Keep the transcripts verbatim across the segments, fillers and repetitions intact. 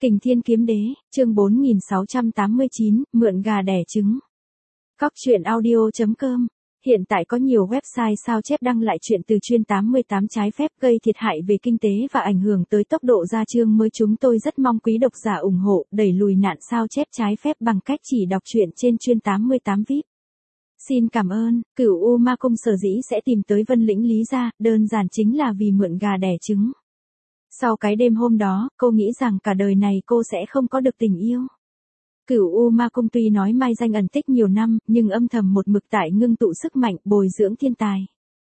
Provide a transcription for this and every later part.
Kình Thiên Kiếm Đế, chương bốn nghìn sáu trăm tám mươi chín, mượn gà đẻ trứng. Cóc truyện audio chấm com. Hiện tại có nhiều website sao chép đăng lại chuyện từ chuyên tám mươi tám trái phép gây thiệt hại về kinh tế và ảnh hưởng tới tốc độ ra chương mới. Chúng tôi rất mong quý độc giả ủng hộ, đẩy lùi nạn sao chép trái phép bằng cách chỉ đọc truyện trên chuyên tám mươi tám vi ai pi. Xin cảm ơn. Cửu U Ma Cung sở dĩ sẽ tìm tới Vân Lĩnh Lý gia, đơn giản chính là vì mượn gà đẻ trứng. Sau cái đêm hôm đó, cô nghĩ rằng cả đời này cô sẽ không có được tình yêu. Cửu U Ma Cung tuy nói mai danh ẩn tích nhiều năm, nhưng âm thầm một mực tại ngưng tụ sức mạnh, bồi dưỡng thiên tài.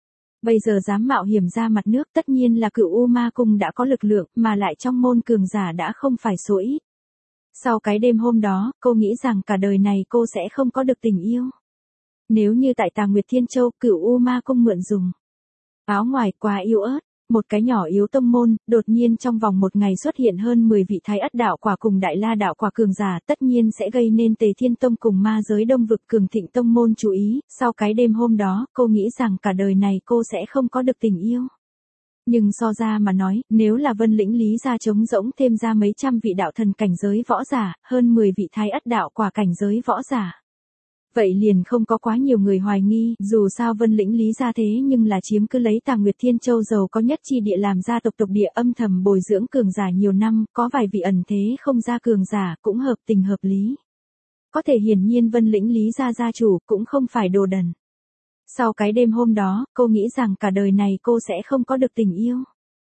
Bây giờ dám mạo hiểm ra mặt nước, tất nhiên là Cửu U Ma Cung đã có lực lượng, mà lại trong môn cường giả đã không phải số ít. Sau cái đêm hôm đó, cô nghĩ rằng cả đời này cô sẽ không có được tình yêu. Nếu như tại Tà Nguyệt Thiên Châu, Cửu U Ma Cung mượn dùng áo ngoài quá yếu ớt, một cái nhỏ yếu tông môn, đột nhiên trong vòng một ngày xuất hiện hơn mười vị Thái Ất đạo quả cùng Đại La đạo quả cường giả, tất nhiên sẽ gây nên Tề Thiên Tông cùng ma giới Đông vực cường thịnh tông môn chú ý. Sau cái đêm hôm đó, cô nghĩ rằng cả đời này cô sẽ không có được tình yêu. Nhưng so ra mà nói, nếu là Vân Lĩnh Lý gia trống rỗng thêm ra mấy trăm vị đạo thần cảnh giới võ giả, hơn mười vị Thái Ất đạo quả cảnh giới võ giả, vậy liền không có quá nhiều người hoài nghi. Dù sao Vân Lĩnh Lý gia thế nhưng là chiếm cứ lấy Tà Nguyệt Thiên Châu giàu có nhất chi địa làm gia tộc tộc địa, âm thầm bồi dưỡng cường giả nhiều năm, có vài vị ẩn thế không ra cường giả cũng hợp tình hợp lý. Có thể hiển nhiên Vân Lĩnh Lý gia gia chủ cũng không phải đồ đần. Sau cái đêm hôm đó, cô nghĩ rằng cả đời này cô sẽ không có được tình yêu.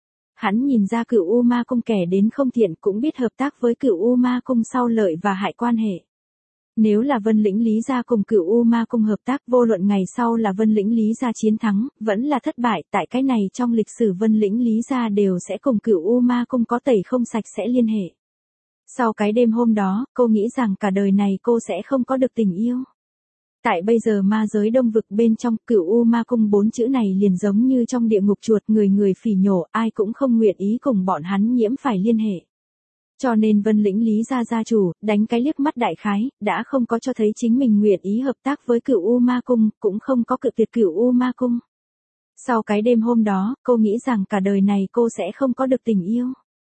Hắn nhìn ra Cửu U Ma Cung kẻ đến không thiện, cũng biết hợp tác với Cửu U Ma Cung sau lợi và hại quan hệ. Nếu là Vân Lĩnh Lý gia cùng Cửu U Ma Cung hợp tác, vô luận ngày sau là Vân Lĩnh Lý gia chiến thắng, vẫn là thất bại, tại cái này trong lịch sử Vân Lĩnh Lý gia đều sẽ cùng Cửu U Ma Cung có tẩy không sạch sẽ liên hệ. Sau cái đêm hôm đó, cô nghĩ rằng cả đời này cô sẽ không có được tình yêu. Tại bây giờ ma giới Đông vực bên trong, Cửu U Ma Cung bốn chữ này liền giống như trong địa ngục chuột, người người phỉ nhổ, ai cũng không nguyện ý cùng bọn hắn nhiễm phải liên hệ. Cho nên Vân Lĩnh Lý gia gia chủ, đánh cái liếc mắt đại khái, đã không có cho thấy chính mình nguyện ý hợp tác với Cửu U Ma Cung, cũng không có cự tuyệt Cửu U Ma Cung. Sau cái đêm hôm đó, cô nghĩ rằng cả đời này cô sẽ không có được tình yêu.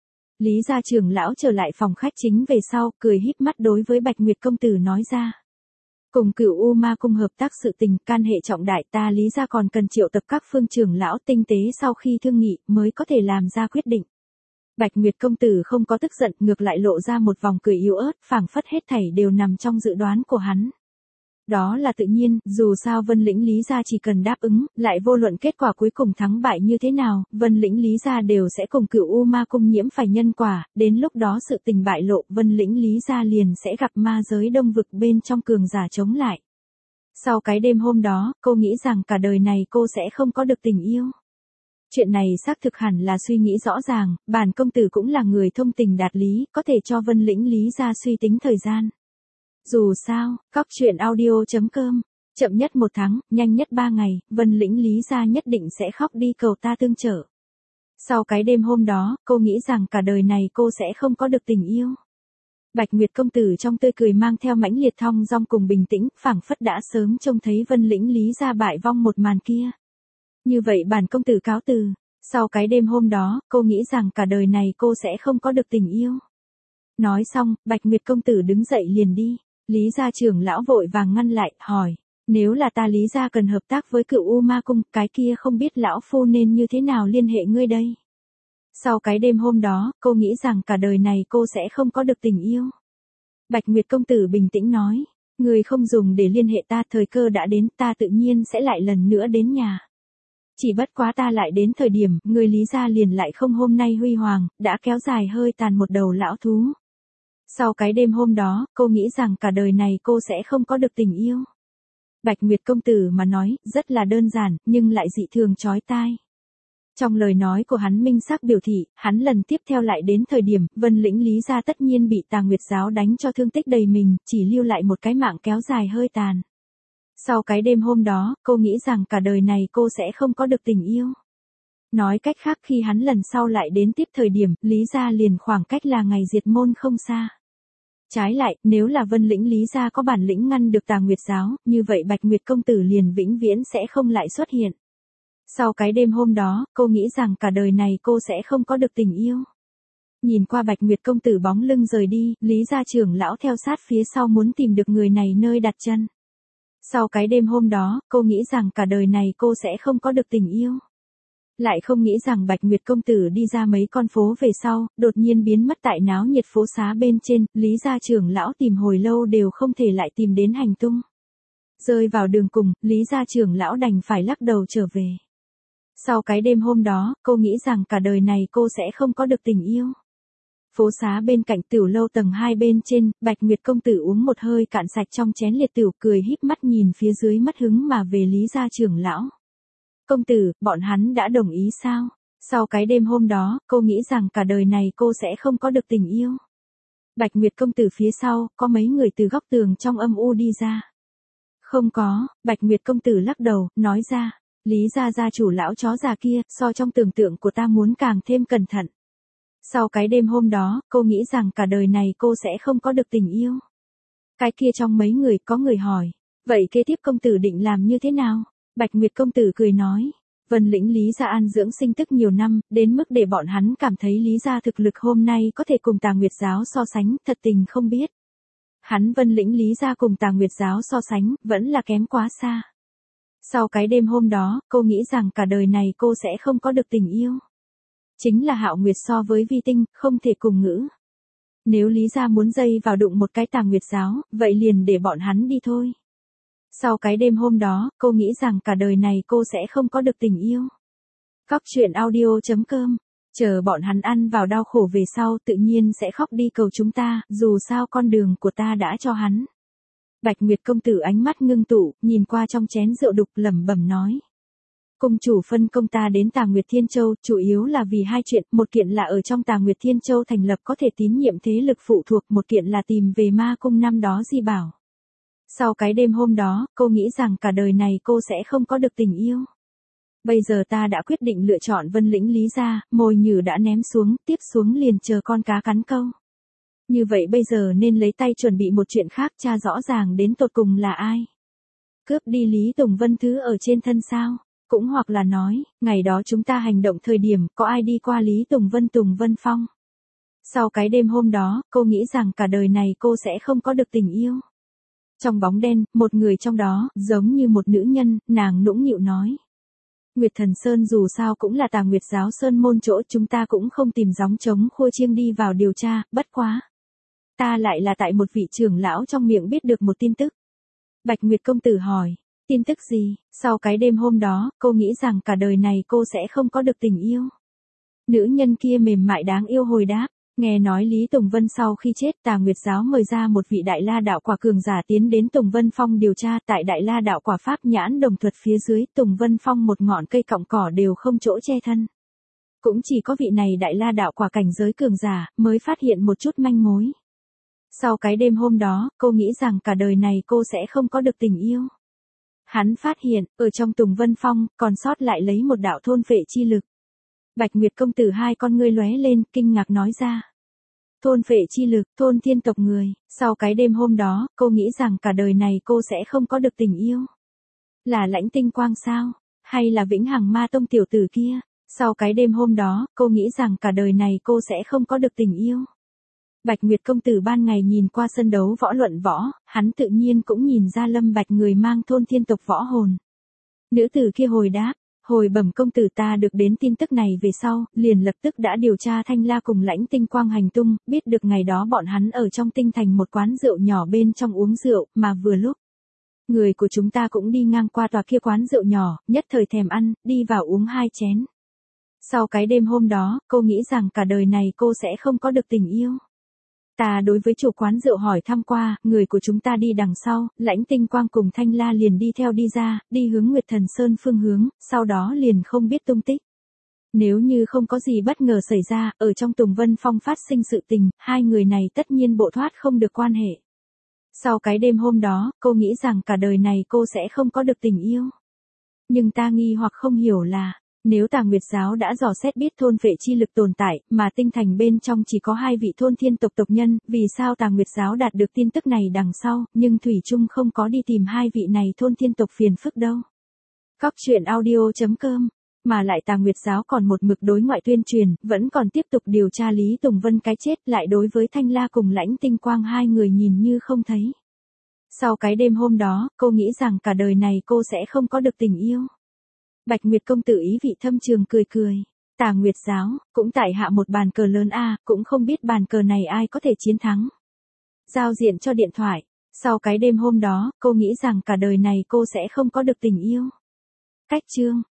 Lý gia trưởng lão trở lại phòng khách chính về sau, cười híp mắt đối với Bạch Nguyệt công tử nói ra. Cùng Cửu U Ma Cung hợp tác sự tình, can hệ trọng đại, ta Lý gia còn cần triệu tập các phương trưởng lão tinh tế sau khi thương nghị, mới có thể làm ra quyết định. Bạch Nguyệt công tử không có tức giận, ngược lại lộ ra một vòng cười yếu ớt, phảng phất hết thảy đều nằm trong dự đoán của hắn. Đó là tự nhiên, dù sao Vân Lĩnh Lý gia chỉ cần đáp ứng, lại vô luận kết quả cuối cùng thắng bại như thế nào, Vân Lĩnh Lý gia đều sẽ cùng Cửu U Ma Cung nhiễm phải nhân quả, đến lúc đó sự tình bại lộ, Vân Lĩnh Lý gia liền sẽ gặp ma giới Đông vực bên trong cường giả chống lại. Sau cái đêm hôm đó, cô nghĩ rằng cả đời này cô sẽ không có được tình yêu. Chuyện này xác thực hẳn là suy nghĩ rõ ràng, bản công tử cũng là người thông tình đạt lý, có thể cho Vân Lĩnh Lý gia suy tính thời gian. Dù sao, cóc truyện audio chấm com, chậm nhất một tháng, nhanh nhất ba ngày, Vân Lĩnh Lý gia nhất định sẽ khóc đi cầu ta tương trợ. Sau cái đêm hôm đó, cô nghĩ rằng cả đời này cô sẽ không có được tình yêu. Bạch Nguyệt công tử trong tươi cười mang theo mãnh liệt thong dong cùng bình tĩnh, phảng phất đã sớm trông thấy Vân Lĩnh Lý gia bại vong một màn kia. Như vậy bản công tử cáo từ. Sau cái đêm hôm đó, cô nghĩ rằng cả đời này cô sẽ không có được tình yêu. Nói xong, Bạch Nguyệt công tử đứng dậy liền đi. Lý gia trưởng lão vội vàng ngăn lại, hỏi. Nếu là ta Lý gia cần hợp tác với Cửu U Ma Cung, cái kia không biết lão phu nên như thế nào liên hệ ngươi đây? Sau cái đêm hôm đó, cô nghĩ rằng cả đời này cô sẽ không có được tình yêu. Bạch Nguyệt công tử bình tĩnh nói. Ngươi không dùng để liên hệ ta, thời cơ đã đến, ta tự nhiên sẽ lại lần nữa đến nhà. Chỉ bất quá ta lại đến thời điểm, người Lý gia liền lại không hôm nay huy hoàng, đã kéo dài hơi tàn một đầu lão thú. Sau cái đêm hôm đó, cô nghĩ rằng cả đời này cô sẽ không có được tình yêu. Bạch Nguyệt công tử mà nói, rất là đơn giản, nhưng lại dị thường chói tai. Trong lời nói của hắn minh xác biểu thị, hắn lần tiếp theo lại đến thời điểm, Vân Lĩnh Lý gia tất nhiên bị Tà Nguyệt giáo đánh cho thương tích đầy mình, chỉ lưu lại một cái mạng kéo dài hơi tàn. Sau cái đêm hôm đó, cô nghĩ rằng cả đời này cô sẽ không có được tình yêu. Nói cách khác, khi hắn lần sau lại đến tiếp thời điểm, Lý gia liền khoảng cách là ngày diệt môn không xa. Trái lại, nếu là Vân Lĩnh Lý gia có bản lĩnh ngăn được Tà Nguyệt giáo, như vậy Bạch Nguyệt công tử liền vĩnh viễn sẽ không lại xuất hiện. Sau cái đêm hôm đó, cô nghĩ rằng cả đời này cô sẽ không có được tình yêu. Nhìn qua Bạch Nguyệt công tử bóng lưng rời đi, Lý gia trưởng lão theo sát phía sau muốn tìm được người này nơi đặt chân. Sau cái đêm hôm đó, cô nghĩ rằng cả đời này cô sẽ không có được tình yêu. Lại không nghĩ rằng Bạch Nguyệt công tử đi ra mấy con phố về sau, đột nhiên biến mất tại náo nhiệt phố xá bên trên, Lý gia trưởng lão tìm hồi lâu đều không thể lại tìm đến hành tung. Rơi vào đường cùng, Lý gia trưởng lão đành phải lắc đầu trở về. Sau cái đêm hôm đó, cô nghĩ rằng cả đời này cô sẽ không có được tình yêu. Phố xá bên cạnh tiểu lâu tầng hai bên trên, Bạch Nguyệt công tử uống một hơi cạn sạch trong chén liệt tiểu, cười híp mắt nhìn phía dưới mất hứng mà về Lý gia trưởng lão. Công tử, bọn hắn đã đồng ý sao? Sau cái đêm hôm đó, cô nghĩ rằng cả đời này cô sẽ không có được tình yêu. Bạch Nguyệt công tử phía sau, có mấy người từ góc tường trong âm u đi ra. Không có, Bạch Nguyệt công tử lắc đầu, nói ra, Lý gia gia chủ lão chó già kia, so trong tưởng tượng của ta muốn càng thêm cẩn thận. Sau cái đêm hôm đó, cô nghĩ rằng cả đời này cô sẽ không có được tình yêu. Cái kia trong mấy người có người hỏi, vậy kế tiếp công tử định làm như thế nào? Bạch Nguyệt công tử cười nói, Vân lĩnh Lý gia an dưỡng sinh tức nhiều năm, đến mức để bọn hắn cảm thấy Lý gia thực lực hôm nay có thể cùng Tà Nguyệt giáo so sánh, thật tình không biết. Hắn Vân lĩnh Lý gia cùng Tà Nguyệt giáo so sánh, vẫn là kém quá xa. Sau cái đêm hôm đó, cô nghĩ rằng cả đời này cô sẽ không có được tình yêu. Chính là Hạo Nguyệt so với Vi Tinh, không thể cùng ngữ. Nếu Lý gia muốn dây vào đụng một cái Tà Nguyệt giáo, vậy liền để bọn hắn đi thôi. Sau cái đêm hôm đó, cô nghĩ rằng cả đời này cô sẽ không có được tình yêu. Cóc truyện audio chấm com, chờ bọn hắn ăn vào đau khổ về sau tự nhiên sẽ khóc đi cầu chúng ta, dù sao con đường của ta đã cho hắn. Bạch Nguyệt công tử ánh mắt ngưng tụ, nhìn qua trong chén rượu đục lẩm bẩm nói. Cung chủ phân công ta đến Tà Nguyệt Thiên Châu, chủ yếu là vì hai chuyện, một kiện là ở trong Tà Nguyệt Thiên Châu thành lập có thể tín nhiệm thế lực phụ thuộc, một kiện là tìm về ma cung năm đó di bảo. Sau cái đêm hôm đó, cô nghĩ rằng cả đời này cô sẽ không có được tình yêu. Bây giờ ta đã quyết định lựa chọn Vân lĩnh Lý gia, mồi nhử đã ném xuống, tiếp xuống liền chờ con cá cắn câu. Như vậy bây giờ nên lấy tay chuẩn bị một chuyện khác, tra rõ ràng đến tột cùng là ai. Cướp đi Lý Tùng Vân thứ ở trên thân sao? Cũng hoặc là nói, ngày đó chúng ta hành động thời điểm, có ai đi qua Lý Tùng Vân Tùng Vân Phong? Sau cái đêm hôm đó, cô nghĩ rằng cả đời này cô sẽ không có được tình yêu. Trong bóng đen, một người trong đó, giống như một nữ nhân, nàng nũng nịu nói. Nguyệt Thần Sơn dù sao cũng là Tà Nguyệt giáo sơn môn chỗ, chúng ta cũng không tìm gióng trống khua chiêng đi vào điều tra, bất quá. Ta lại là tại một vị trưởng lão trong miệng biết được một tin tức. Bạch Nguyệt công tử hỏi, tin tức gì? Sau cái đêm hôm đó, cô nghĩ rằng cả đời này cô sẽ không có được tình yêu. Nữ nhân kia mềm mại đáng yêu hồi đáp. Nghe nói Lý Tùng Vân sau khi chết, Tà Nguyệt giáo mời ra một vị Đại La đạo quả cường giả tiến đến Tùng Vân Phong điều tra, tại Đại La đạo quả pháp nhãn đồng thuật phía dưới, Tùng Vân Phong một ngọn cây cọng cỏ đều không chỗ che thân. Cũng chỉ có vị này Đại La đạo quả cảnh giới cường giả mới phát hiện một chút manh mối. Sau cái đêm hôm đó, cô nghĩ rằng cả đời này cô sẽ không có được tình yêu. Hắn phát hiện, ở trong Tùng Vân Phong, còn sót lại lấy một đạo thôn phệ chi lực. Bạch Nguyệt công tử hai con ngươi lóe lên, kinh ngạc nói ra. Thôn phệ chi lực, thôn thiên tộc người, sau cái đêm hôm đó, cô nghĩ rằng cả đời này cô sẽ không có được tình yêu. Là Lãnh Tinh Quang sao? Hay là Vĩnh Hằng Ma Tông tiểu tử kia? Sau cái đêm hôm đó, cô nghĩ rằng cả đời này cô sẽ không có được tình yêu. Bạch Nguyệt công tử ban ngày nhìn qua sân đấu võ luận võ, hắn tự nhiên cũng nhìn ra Lâm Bạch người mang thôn thiên tộc võ hồn. Nữ tử kia hồi đáp. Hồi bẩm công tử, ta được đến tin tức này về sau, liền lập tức đã điều tra Thanh La cùng Lãnh Tinh Quang hành tung, biết được ngày đó bọn hắn ở trong tinh thành một quán rượu nhỏ bên trong uống rượu, mà vừa lúc. Người của chúng ta cũng đi ngang qua tòa kia quán rượu nhỏ, nhất thời thèm ăn, đi vào uống hai chén. Sau cái đêm hôm đó, cô nghĩ rằng cả đời này cô sẽ không có được tình yêu. Ta đối với chủ quán rượu hỏi thăm qua, người của chúng ta đi đằng sau, Lãnh Tinh Quang cùng Thanh La liền đi theo đi ra, đi hướng Nguyệt Thần Sơn phương hướng, sau đó liền không biết tung tích. Nếu như không có gì bất ngờ xảy ra, ở trong Tùng Vân Phong phát sinh sự tình, hai người này tất nhiên bộ thoát không được quan hệ. Sau cái đêm hôm đó, cô nghĩ rằng cả đời này cô sẽ không có được tình yêu. Nhưng ta nghi hoặc không hiểu là, nếu Tà Nguyệt giáo đã dò xét biết thôn phệ chi lực tồn tại, mà tinh thành bên trong chỉ có hai vị thôn thiên tộc tộc nhân, vì sao Tà Nguyệt giáo đạt được tin tức này đằng sau, nhưng Thủy Trung không có đi tìm hai vị này thôn thiên tộc phiền phức đâu. Cóc truyện audio chấm com Mà lại Tà Nguyệt giáo còn một mực đối ngoại tuyên truyền, vẫn còn tiếp tục điều tra Lý Tùng Vân cái chết, lại đối với Thanh La cùng Lãnh Tinh Quang hai người nhìn như không thấy. Sau cái đêm hôm đó, cô nghĩ rằng cả đời này cô sẽ không có được tình yêu. Bạch Nguyệt công tử ý vị thâm trường cười cười. Tà Nguyệt giáo, cũng tại hạ một bàn cờ lớn a, cũng không biết bàn cờ này ai có thể chiến thắng. Giao diện cho điện thoại. Sau cái đêm hôm đó, cô nghĩ rằng cả đời này cô sẽ không có được tình yêu. Cách chương.